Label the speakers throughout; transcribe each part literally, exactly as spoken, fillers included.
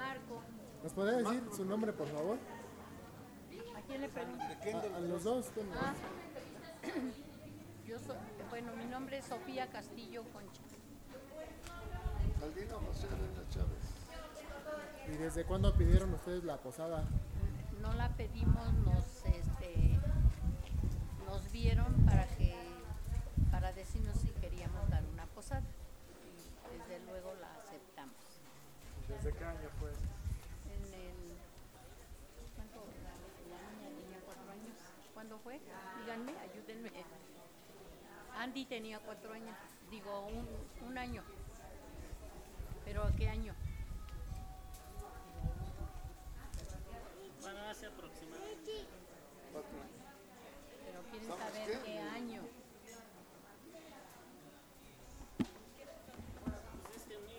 Speaker 1: Marco.
Speaker 2: ¿Nos podría decir su nombre, por favor?
Speaker 1: ¿A quién le pregunto?
Speaker 2: A, a los dos. Bueno.
Speaker 1: Ah, yo soy, bueno, mi nombre es Sofía Castillo Concha.
Speaker 3: Aldino José Elena Chávez.
Speaker 2: ¿Y desde cuándo pidieron ustedes la posada?
Speaker 1: No la pedimos, nos, este, nos vieron para que, para decirnos si queríamos dar una posada. Y desde luego la aceptamos.
Speaker 4: ¿Desde qué año fue?
Speaker 1: En el, ¿cuánto? La niña tenía cuatro años. ¿Cuándo fue? Díganme, ayúdenme. Andy tenía cuatro años, digo un, un año. ¿Pero a qué año?
Speaker 5: Bueno, hace aproximadamente.
Speaker 3: Cuatro años.
Speaker 1: Pero quieren
Speaker 3: ¿Sabes
Speaker 1: saber
Speaker 3: qué?
Speaker 1: qué año.
Speaker 5: Pues es que a mí,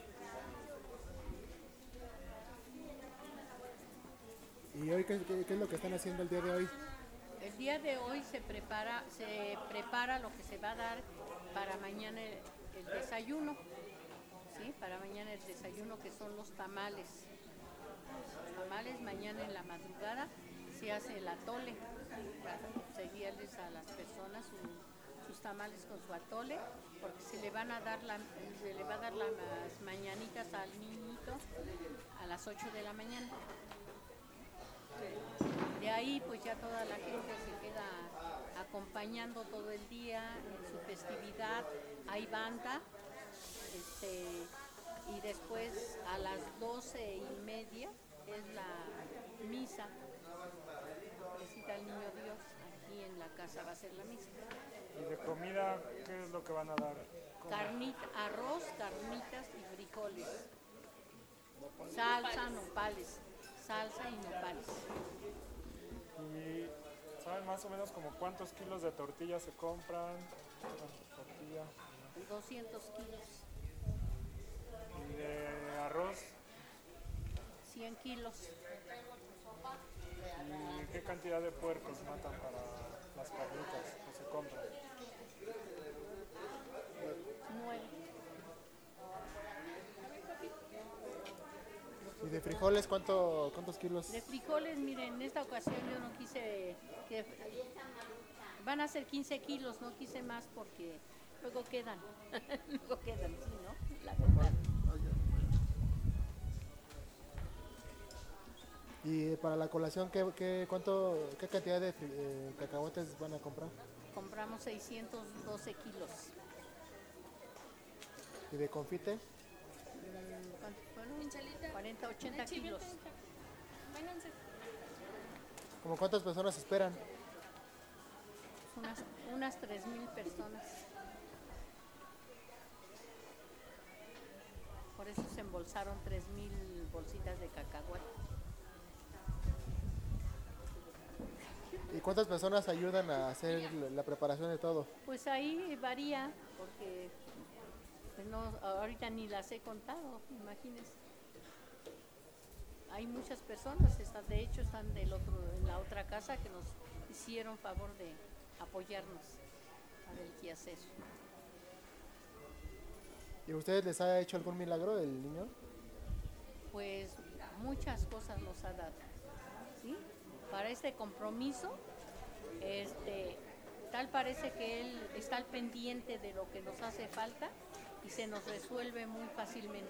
Speaker 2: ¿Y hoy qué, qué- qué es lo que están haciendo el día de hoy?
Speaker 1: El día de hoy se prepara, se prepara lo que se va a dar para mañana el, el desayuno, ¿sí? Para mañana el desayuno, que son los tamales. Los tamales, mañana en la madrugada se hace el atole, para seguirles a las personas su- sus tamales con su atole, porque se le van a dar la, se le va a dar las mañanitas al niñito a las ocho de la mañana. De ahí pues ya toda la gente se queda acompañando todo el día en su festividad, hay banda, este, y después a las doce y media es la misa, recita el niño Dios, aquí en la casa va a ser la misa.
Speaker 4: ¿Y de comida qué es lo que van a dar? ¿Cómo?
Speaker 1: Carnita, arroz, carnitas y frijoles, salsa, nopales, salsa y nopales.
Speaker 4: ¿Y saben más o menos como cuántos kilos de tortilla se compran? Tortilla.
Speaker 1: doscientos kilos,
Speaker 4: ¿Y de arroz?
Speaker 1: cien kilos,
Speaker 4: ¿Y qué cantidad de puercos matan para las carnitas que se compran?
Speaker 1: nueve.
Speaker 2: ¿Y de frijoles cuánto, cuántos kilos?
Speaker 1: De frijoles, miren, en esta ocasión yo no quise, que van a ser quince kilos, no quise más porque luego quedan, luego quedan, sí, ¿no? La verdad.
Speaker 2: ¿Y para la colación qué, qué, cuánto, qué cantidad de fri- eh, cacahuates van a comprar?
Speaker 1: Compramos seiscientos doce kilos.
Speaker 2: ¿Y de confite?
Speaker 1: Mm, ¿Cuántos fueron?
Speaker 6: Minchalita.
Speaker 1: cuarenta, ochenta kilos.
Speaker 6: Vénganse.
Speaker 2: ¿Cómo cuántas personas esperan?
Speaker 1: Unas, unas tres mil personas. Por eso se embolsaron tres mil bolsitas de cacahuate.
Speaker 2: ¿Y cuántas personas ayudan a hacer la, la preparación de todo?
Speaker 1: Pues ahí varía, porque pues no, ahorita ni las he contado, imagínense. Hay muchas personas, están, de hecho están del otro, en la otra casa que nos hicieron favor de apoyarnos para el quehacer.
Speaker 2: ¿Y a ustedes les ha hecho algún milagro el niño?
Speaker 1: Pues muchas cosas nos ha dado, ¿sí? Para este compromiso, este, tal parece que él está al pendiente de lo que nos hace falta y se nos resuelve muy fácilmente.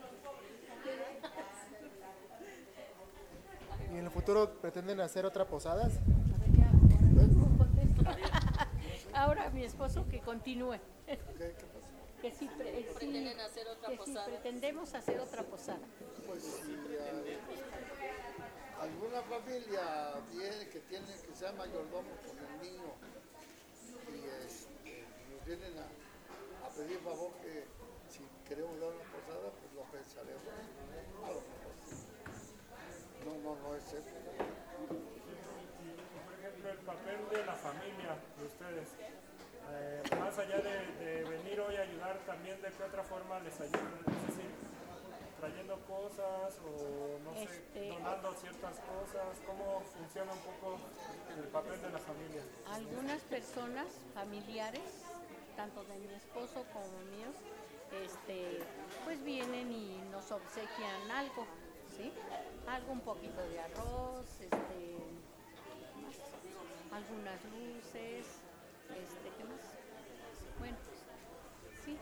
Speaker 2: ¿Y en el futuro pretenden hacer otra posadas?
Speaker 1: A ver, ya, contesta. Ahora mi esposo que continúe.
Speaker 3: ¿Qué, qué pasa?
Speaker 1: Que sí, pre- sí,
Speaker 6: Pretenden hacer otra
Speaker 1: que sí
Speaker 6: posada.
Speaker 1: pretendemos hacer otra posada.
Speaker 3: Pues si eh, alguna familia viene que tiene que sea mayordomo con el niño y este, nos vienen a, a pedir favor que si queremos dar una posada, pues lo pensaremos. A lo mejor sí. No, no, no es eso.
Speaker 4: Y por ejemplo el papel de la familia de ustedes, eh, más allá de, de venir hoy a ayudar, también de qué otra forma les ayudan, es decir, trayendo cosas o no sé,
Speaker 1: Este-
Speaker 4: donando ciertas cosas, cómo funciona un poco el papel de la familia.
Speaker 1: Algunas personas familiares, tanto de mi esposo como míos, este, pues vienen y nos obsequian algo, ¿sí? Algo, un poquito de arroz, este, algunas luces, este, ¿qué más? Bueno, sí.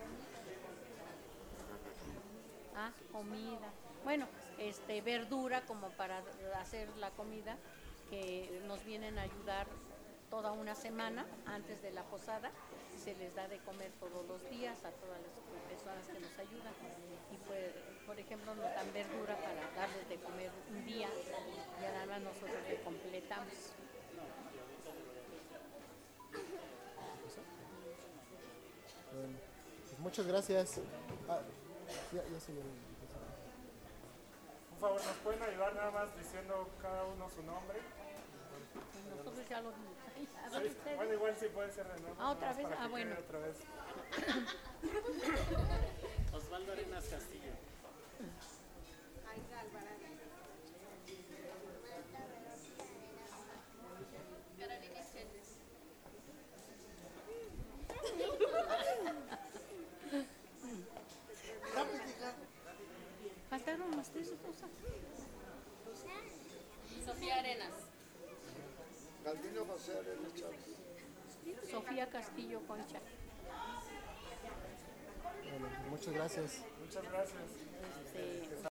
Speaker 1: Ah, comida. Bueno, este, verdura como para hacer la comida, que nos vienen a ayudar toda una semana antes de la posada. Se les da de comer todos los días a todas las personas que nos ayudan. Y pues, por ejemplo, nos dan verdura para darles de comer un día y nada más nosotros le completamos.
Speaker 2: Bueno, pues muchas gracias. Ah, ya, ya se me-
Speaker 4: Por favor, ¿nos pueden ayudar nada más diciendo cada uno su nombre?
Speaker 1: Nosotros ya los...
Speaker 4: Sí, bueno, igual sí puede ser de nuevo.
Speaker 1: Ah, ¿otra
Speaker 4: nada más
Speaker 1: vez?
Speaker 4: para
Speaker 1: Ah,
Speaker 4: que
Speaker 1: bueno.
Speaker 4: quede otra vez.
Speaker 5: Osvaldo Arenas Castillo.
Speaker 6: Carolina Chévez.
Speaker 3: Rápido, hija.
Speaker 1: Faltaron las tres cosas.
Speaker 6: Sofía Arenas.
Speaker 3: Galdino José Arenas Chávez.
Speaker 1: Sofía Castillo Concha.
Speaker 2: bueno, muchas gracias.
Speaker 4: Muchas gracias.
Speaker 1: Este,